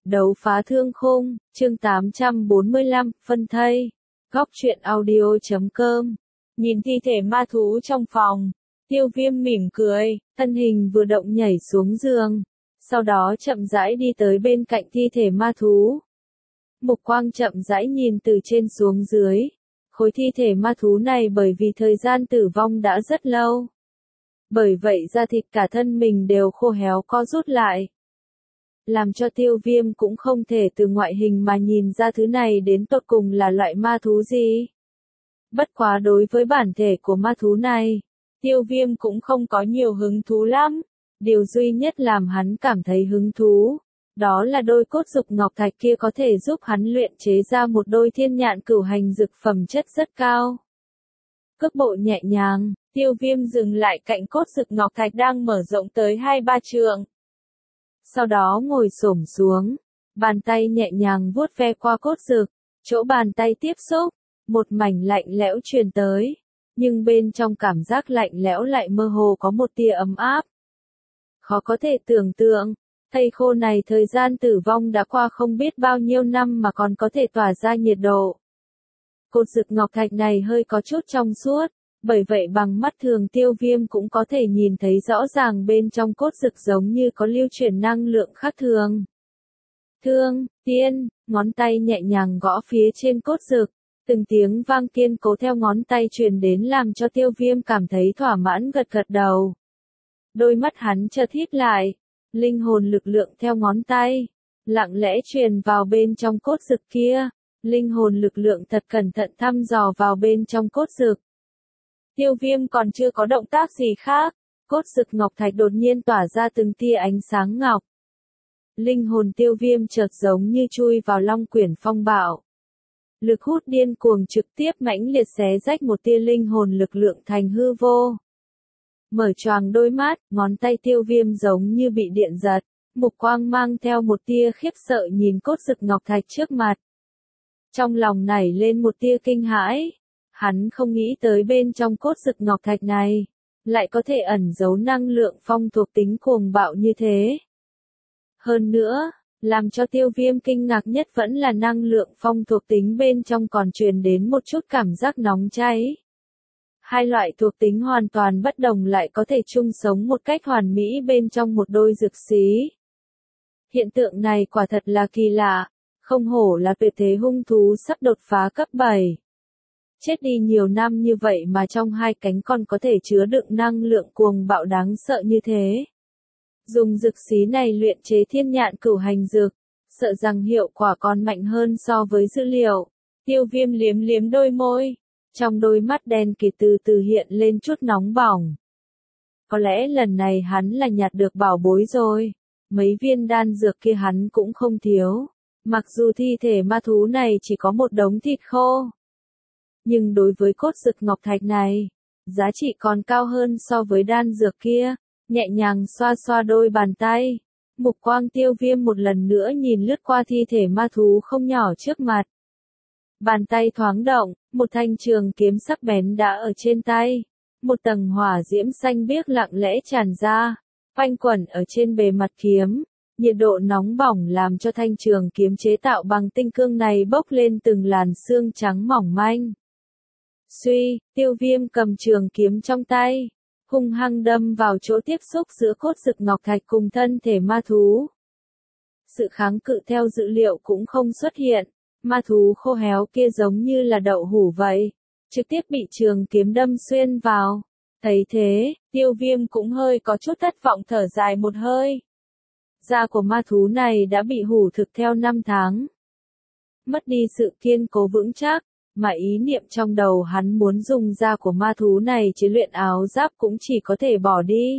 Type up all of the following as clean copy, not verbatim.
Đấu phá thương khung, chương 845, phân thây. Góc truyện audio.com. Nhìn thi thể ma thú trong phòng, Tiêu Viêm mỉm cười, thân hình vừa động nhảy xuống giường, sau đó chậm rãi đi tới bên cạnh thi thể ma thú. Mục quang chậm rãi nhìn từ trên xuống dưới, khối thi thể ma thú này bởi vì thời gian tử vong đã rất lâu. Bởi vậy da thịt cả thân mình đều khô héo co rút lại. Làm cho Tiêu Viêm cũng không thể từ ngoại hình mà nhìn ra thứ này đến tột cùng là loại ma thú gì. Bất quá đối với bản thể của ma thú này, Tiêu Viêm cũng không có nhiều hứng thú lắm. Điều duy nhất làm hắn cảm thấy hứng thú, đó là đôi cốt dục ngọc thạch kia có thể giúp hắn luyện chế ra một đôi thiên nhạn cửu hành dược phẩm chất rất cao. Cước bộ nhẹ nhàng, Tiêu Viêm dừng lại cạnh cốt dực ngọc thạch đang mở rộng tới 2-3 trượng. Sau đó ngồi xổm xuống, bàn tay nhẹ nhàng vuốt ve qua cốt dực, chỗ bàn tay tiếp xúc, một mảnh lạnh lẽo truyền tới, nhưng bên trong cảm giác lạnh lẽo lại mơ hồ có một tia ấm áp. Khó có thể tưởng tượng, thây khô này thời gian tử vong đã qua không biết bao nhiêu năm mà còn có thể tỏa ra nhiệt độ. Cốt dực ngọc thạch này hơi có chút trong suốt, bởi vậy bằng mắt thường Tiêu Viêm cũng có thể nhìn thấy rõ ràng bên trong cốt dực giống như có lưu chuyển năng lượng khác thường. Thương, tiên, ngón tay nhẹ nhàng gõ phía trên cốt dực, từng tiếng vang kiên cố theo ngón tay truyền đến làm cho Tiêu Viêm cảm thấy thỏa mãn gật gật đầu. Đôi mắt hắn chợt híp lại, linh hồn lực lượng theo ngón tay, lặng lẽ truyền vào bên trong cốt dực kia, linh hồn lực lượng thật cẩn thận thăm dò vào bên trong cốt dực. Tiêu Viêm còn chưa có động tác gì khác, cốt dực ngọc thạch đột nhiên tỏa ra từng tia ánh sáng ngọc. Linh hồn Tiêu Viêm chợt giống như chui vào long quyển phong bạo. Lực hút điên cuồng trực tiếp mãnh liệt xé rách một tia linh hồn lực lượng thành hư vô. Mở choàng đôi mắt, ngón tay Tiêu Viêm giống như bị điện giật, mục quang mang theo một tia khiếp sợ nhìn cốt dực ngọc thạch trước mặt. Trong lòng nảy lên một tia kinh hãi. Hắn không nghĩ tới bên trong cốt dực ngọc thạch này, lại có thể ẩn giấu năng lượng phong thuộc tính cuồng bạo như thế. Hơn nữa, làm cho Tiêu Viêm kinh ngạc nhất vẫn là năng lượng phong thuộc tính bên trong còn truyền đến một chút cảm giác nóng cháy. Hai loại thuộc tính hoàn toàn bất đồng lại có thể chung sống một cách hoàn mỹ bên trong một đôi dực xí. Hiện tượng này quả thật là kỳ lạ, không hổ là tuyệt thế hung thú sắp đột phá cấp 7. Chết đi nhiều năm như vậy mà trong hai cánh còn có thể chứa đựng năng lượng cuồng bạo đáng sợ như thế. Dùng dược xí này luyện chế thiên nhạn cửu hành dược, sợ rằng hiệu quả còn mạnh hơn so với dữ liệu. Tiêu Viêm liếm liếm đôi môi, trong đôi mắt đen kịt từ từ hiện lên chút nóng bỏng. Có lẽ lần này hắn là nhặt được bảo bối rồi, mấy viên đan dược kia hắn cũng không thiếu. Mặc dù thi thể ma thú này chỉ có một đống thịt khô, nhưng đối với cốt dực ngọc thạch này, giá trị còn cao hơn so với đan dược kia. Nhẹ nhàng xoa xoa đôi bàn tay, mục quang Tiêu Viêm một lần nữa nhìn lướt qua thi thể ma thú không nhỏ trước mặt. Bàn tay thoáng động, một thanh trường kiếm sắc bén đã ở trên tay, một tầng hỏa diễm xanh biếc lặng lẽ tràn ra, quanh quẩn ở trên bề mặt kiếm. Nhiệt độ nóng bỏng làm cho thanh trường kiếm chế tạo bằng tinh cương này bốc lên từng làn xương trắng mỏng manh. Suy, Tiêu Viêm cầm trường kiếm trong tay, hung hăng đâm vào chỗ tiếp xúc giữa cốt dực ngọc thạch cùng thân thể ma thú. Sự kháng cự theo dữ liệu cũng không xuất hiện, ma thú khô héo kia giống như là đậu hũ vậy, trực tiếp bị trường kiếm đâm xuyên vào. Thấy thế, Tiêu Viêm cũng hơi có chút thất vọng thở dài một hơi. Da của ma thú này đã bị hủ thực theo 5 tháng. Mất đi sự kiên cố vững chắc, mà ý niệm trong đầu hắn muốn dùng da của ma thú này chế luyện áo giáp cũng chỉ có thể bỏ đi.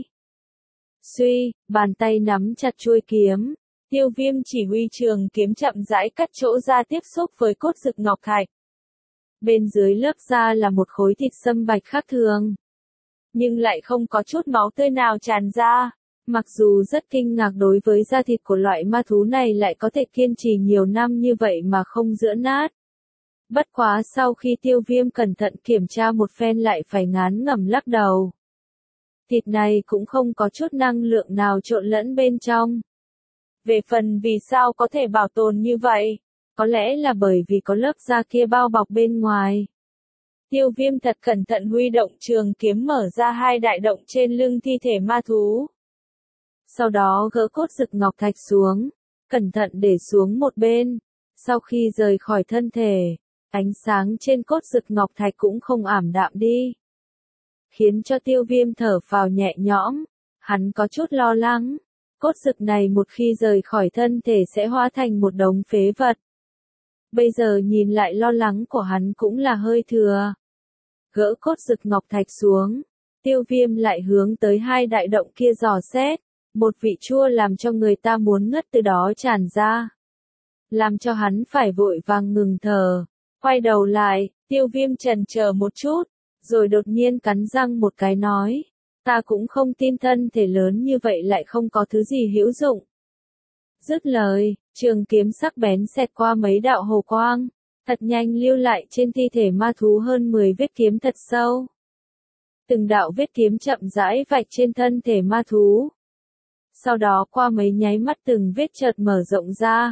Suy, bàn tay nắm chặt chuôi kiếm, Tiêu Viêm chỉ huy trường kiếm chậm rãi cắt chỗ da tiếp xúc với cốt dực ngọc thạch. Bên dưới lớp da là một khối thịt sâm bạch khác thường, nhưng lại không có chút máu tươi nào tràn ra. Mặc dù rất kinh ngạc đối với da thịt của loại ma thú này lại có thể kiên trì nhiều năm như vậy mà không giữa nát. Bất quá sau khi Tiêu Viêm cẩn thận kiểm tra một phen lại phải ngán ngẩm lắc đầu. Thịt này cũng không có chút năng lượng nào trộn lẫn bên trong. Về phần vì sao có thể bảo tồn như vậy, có lẽ là bởi vì có lớp da kia bao bọc bên ngoài. Tiêu Viêm thật cẩn thận huy động trường kiếm mở ra hai đại động trên lưng thi thể ma thú. Sau đó gỡ cốt rực ngọc thạch xuống, cẩn thận để xuống một bên. Sau khi rời khỏi thân thể, ánh sáng trên cốt rực ngọc thạch cũng không ảm đạm đi, khiến cho Tiêu Viêm thở phào nhẹ nhõm. Hắn có chút lo lắng, cốt rực này một khi rời khỏi thân thể sẽ hóa thành một đống phế vật. Bây giờ nhìn lại lo lắng của hắn cũng là hơi thừa. Gỡ cốt rực ngọc thạch xuống, Tiêu Viêm lại hướng tới hai đại động kia dò xét, một vị chua làm cho người ta muốn ngất từ đó tràn ra, làm cho hắn phải vội vàng ngừng thở. Quay đầu lại, Tiêu Viêm chần chờ một chút, rồi đột nhiên cắn răng một cái nói, ta cũng không tin thân thể lớn như vậy lại không có thứ gì hữu dụng. Dứt lời, trường kiếm sắc bén xẹt qua mấy đạo hồ quang, thật nhanh lưu lại trên thi thể ma thú hơn 10 vết kiếm thật sâu. Từng đạo vết kiếm chậm rãi vạch trên thân thể ma thú. Sau đó qua mấy nháy mắt từng vết chợt mở rộng ra.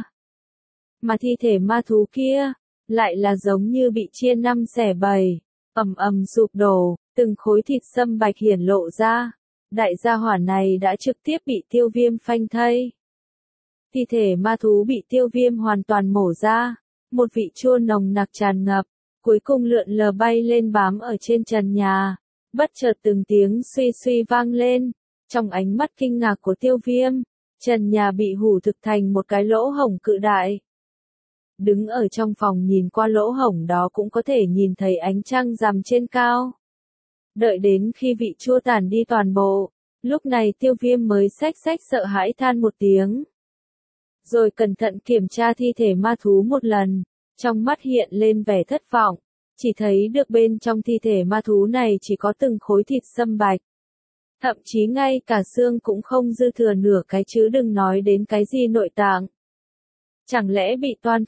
Mà thi thể ma thú kia, lại là giống như bị chia năm xẻ bảy, ầm ầm sụp đổ, từng khối thịt sâm bạch hiển lộ ra. Đại gia hỏa này đã trực tiếp bị Tiêu Viêm phanh thây. Thi thể ma thú bị Tiêu Viêm hoàn toàn mổ ra, một vị chua nồng nặc tràn ngập, cuối cùng lượn lờ bay lên bám ở trên trần nhà. Bất chợt từng tiếng suy suy vang lên, trong ánh mắt kinh ngạc của Tiêu Viêm, trần nhà bị hủ thực thành một cái lỗ hổng cự đại. Đứng ở trong phòng nhìn qua lỗ hổng đó cũng có thể nhìn thấy ánh trăng rằm trên cao. Đợi đến khi vị chua tàn đi toàn bộ, lúc này Tiêu Viêm mới xách sợ hãi than một tiếng. Rồi cẩn thận kiểm tra thi thể ma thú một lần, trong mắt hiện lên vẻ thất vọng, chỉ thấy được bên trong thi thể ma thú này chỉ có từng khối thịt sâm bạch. Thậm chí ngay cả xương cũng không dư thừa nửa cái chứ đừng nói đến cái gì nội tạng. Chẳng lẽ bị toan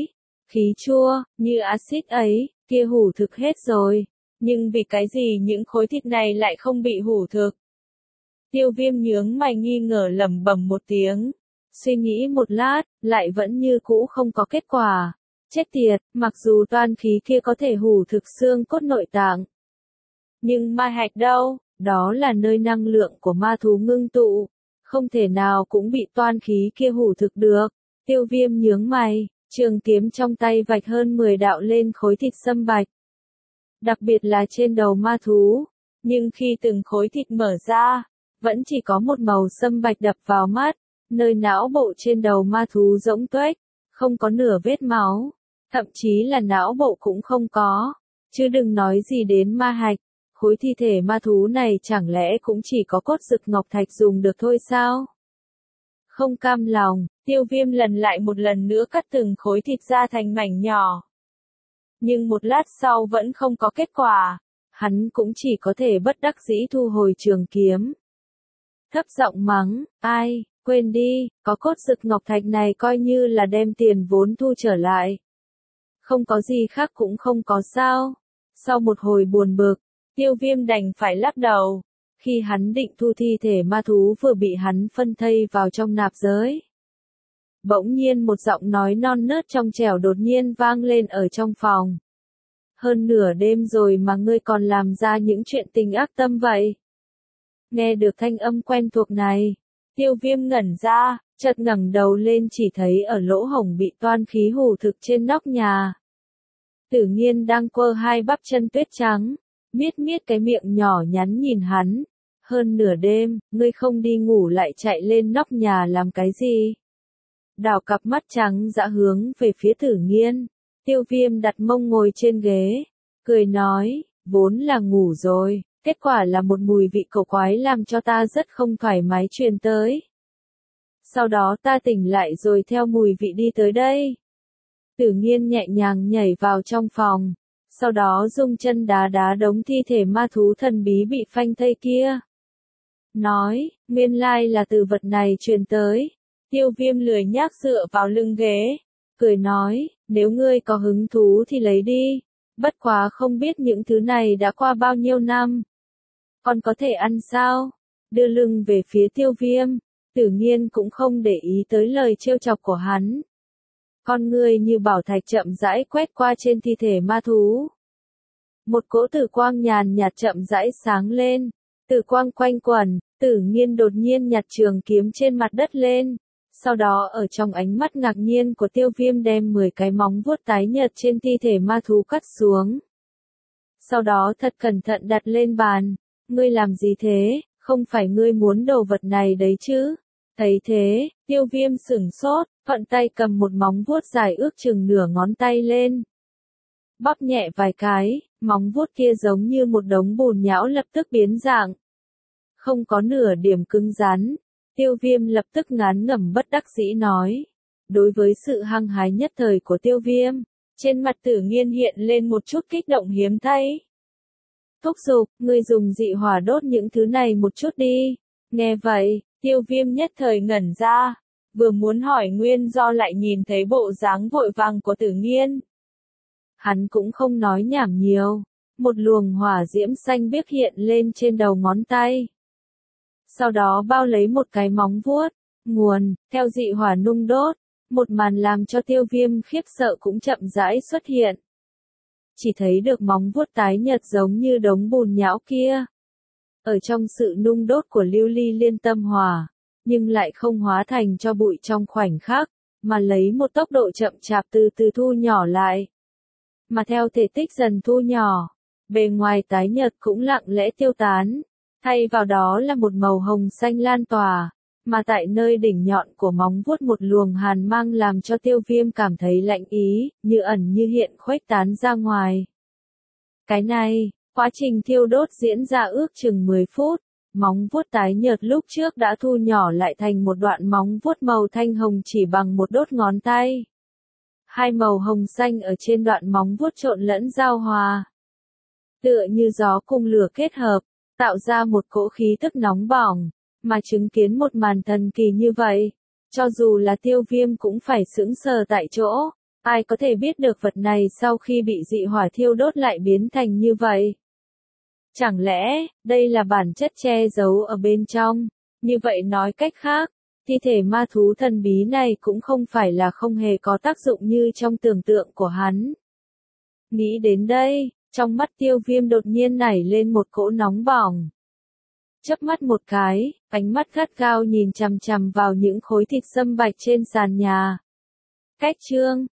khí chua, như axit ấy, kia hủ thực hết rồi, nhưng vì cái gì những khối thịt này lại không bị hủ thực? Tiêu Viêm nhướng mày nghi ngờ lẩm bẩm một tiếng, suy nghĩ một lát, lại vẫn như cũ không có kết quả. Chết tiệt, mặc dù toan khí kia có thể hủ thực xương cốt nội tạng, nhưng ma hạch đâu, đó là nơi năng lượng của ma thú ngưng tụ, không thể nào cũng bị toan khí kia hủ thực được. Tiêu Viêm nhướng mày, trường kiếm trong tay vạch hơn 10 đạo lên khối thịt sâm bạch. Đặc biệt là trên đầu ma thú, nhưng khi từng khối thịt mở ra, vẫn chỉ có một màu sâm bạch đập vào mắt, nơi não bộ trên đầu ma thú rỗng tuếch, không có nửa vết máu, thậm chí là não bộ cũng không có, chứ đừng nói gì đến ma hạch. Khối thi thể ma thú này chẳng lẽ cũng chỉ có cốt rực ngọc thạch dùng được thôi sao? Không cam lòng, Tiêu Viêm lần lại một lần nữa cắt từng khối thịt ra thành mảnh nhỏ. Nhưng một lát sau vẫn không có kết quả, hắn cũng chỉ có thể bất đắc dĩ thu hồi trường kiếm. Thấp giọng mắng, ai, quên đi, có cốt rực ngọc thạch này coi như là đem tiền vốn thu trở lại. Không có gì khác cũng không có sao. Sau một hồi buồn bực, Tiêu Viêm đành phải lắc đầu. Khi hắn định thu thi thể ma thú vừa bị hắn phân thây vào trong nạp giới, bỗng nhiên một giọng nói non nớt trong trẻo đột nhiên vang lên ở trong phòng. Hơn nửa đêm rồi mà ngươi còn làm ra những chuyện tình ác tâm vậy. Nghe được thanh âm quen thuộc này, Tiêu Viêm ngẩn ra, chợt ngẩng đầu lên chỉ thấy ở lỗ hổng bị toan khí hủ thực trên nóc nhà. Tử Nghiên đang quơ hai bắp chân tuyết trắng, miết miết cái miệng nhỏ nhắn nhìn hắn. Hơn nửa đêm, ngươi không đi ngủ lại chạy lên nóc nhà làm cái gì? Đào cặp mắt trắng dã hướng về phía Tử Nghiên. Tiêu Viêm đặt mông ngồi trên ghế, cười nói, vốn là ngủ rồi, kết quả là một mùi vị cổ quái làm cho ta rất không thoải mái truyền tới. Sau đó ta tỉnh lại rồi theo mùi vị đi tới đây. Tử Nghiên nhẹ nhàng nhảy vào trong phòng, sau đó dung chân đá đá đống thi thể ma thú thần bí bị phanh thây kia. Nói, nguyên lai là từ vật này truyền tới. Tiêu Viêm lười nhác dựa vào lưng ghế, cười nói, nếu ngươi có hứng thú thì lấy đi, bất quá không biết những thứ này đã qua bao nhiêu năm. Còn có thể ăn sao? Đưa lưng về phía Tiêu Viêm, Tử Nghiên cũng không để ý tới lời trêu chọc của hắn. Con ngươi như bảo thạch chậm rãi quét qua trên thi thể ma thú. Một cỗ tử quang nhàn nhạt chậm rãi sáng lên. Tử quang quanh quẩn, Tử Nghiên đột nhiên nhặt trường kiếm trên mặt đất lên. Sau đó ở trong ánh mắt ngạc nhiên của Tiêu Viêm đem 10 cái móng vuốt tái nhợt trên thi thể ma thú cắt xuống. Sau đó thật cẩn thận đặt lên bàn. Ngươi làm gì thế, không phải ngươi muốn đồ vật này đấy chứ? Thấy thế, Tiêu Viêm sửng sốt, thuận tay cầm một móng vuốt dài ước chừng nửa ngón tay lên. Bóp nhẹ vài cái, móng vuốt kia giống như một đống bùn nhão lập tức biến dạng. Không có nửa điểm cứng rắn. Tiêu Viêm lập tức ngán ngẩm bất đắc dĩ nói. Đối với sự hăng hái nhất thời của Tiêu Viêm, trên mặt Tử Nghiên hiện lên một chút kích động hiếm thấy. Thúc giục, ngươi dùng dị hỏa đốt những thứ này một chút đi. Nghe vậy, Tiêu Viêm nhất thời ngẩn ra, vừa muốn hỏi nguyên do lại nhìn thấy bộ dáng vội vàng của Tử Nghiên. Hắn cũng không nói nhảm nhiều, một luồng hỏa diễm xanh biếc hiện lên trên đầu ngón tay. Sau đó bao lấy một cái móng vuốt, nguồn, theo dị hỏa nung đốt, một màn làm cho Tiêu Viêm khiếp sợ cũng chậm rãi xuất hiện. Chỉ thấy được móng vuốt tái nhợt giống như đống bùn nhão kia. Ở trong sự nung đốt của lưu ly liên tâm hỏa, nhưng lại không hóa thành cho bụi trong khoảnh khắc, mà lấy một tốc độ chậm chạp từ từ thu nhỏ lại. Mà theo thể tích dần thu nhỏ, bề ngoài tái nhợt cũng lặng lẽ tiêu tán, thay vào đó là một màu hồng xanh lan tỏa, mà tại nơi đỉnh nhọn của móng vuốt một luồng hàn mang làm cho Tiêu Viêm cảm thấy lạnh ý, như ẩn như hiện khuếch tán ra ngoài. Cái này, quá trình thiêu đốt diễn ra ước chừng 10 phút, móng vuốt tái nhợt lúc trước đã thu nhỏ lại thành một đoạn móng vuốt màu thanh hồng chỉ bằng một đốt ngón tay. Hai màu hồng xanh ở trên đoạn móng vuốt trộn lẫn giao hòa. Tựa như gió cùng lửa kết hợp, tạo ra một cỗ khí tức nóng bỏng, mà chứng kiến một màn thần kỳ như vậy, cho dù là Tiêu Viêm cũng phải sững sờ tại chỗ, ai có thể biết được vật này sau khi bị dị hỏa thiêu đốt lại biến thành như vậy. Chẳng lẽ, đây là bản chất che giấu ở bên trong, như vậy nói cách khác, thi thể ma thú thần bí này cũng không phải là không hề có tác dụng như trong tưởng tượng của hắn. Nghĩ đến đây, trong mắt Tiêu Viêm đột nhiên nảy lên một cỗ nóng bỏng. Chớp mắt một cái, ánh mắt gắt gao nhìn chằm chằm vào những khối thịt sâm bạch trên sàn nhà. Cách chương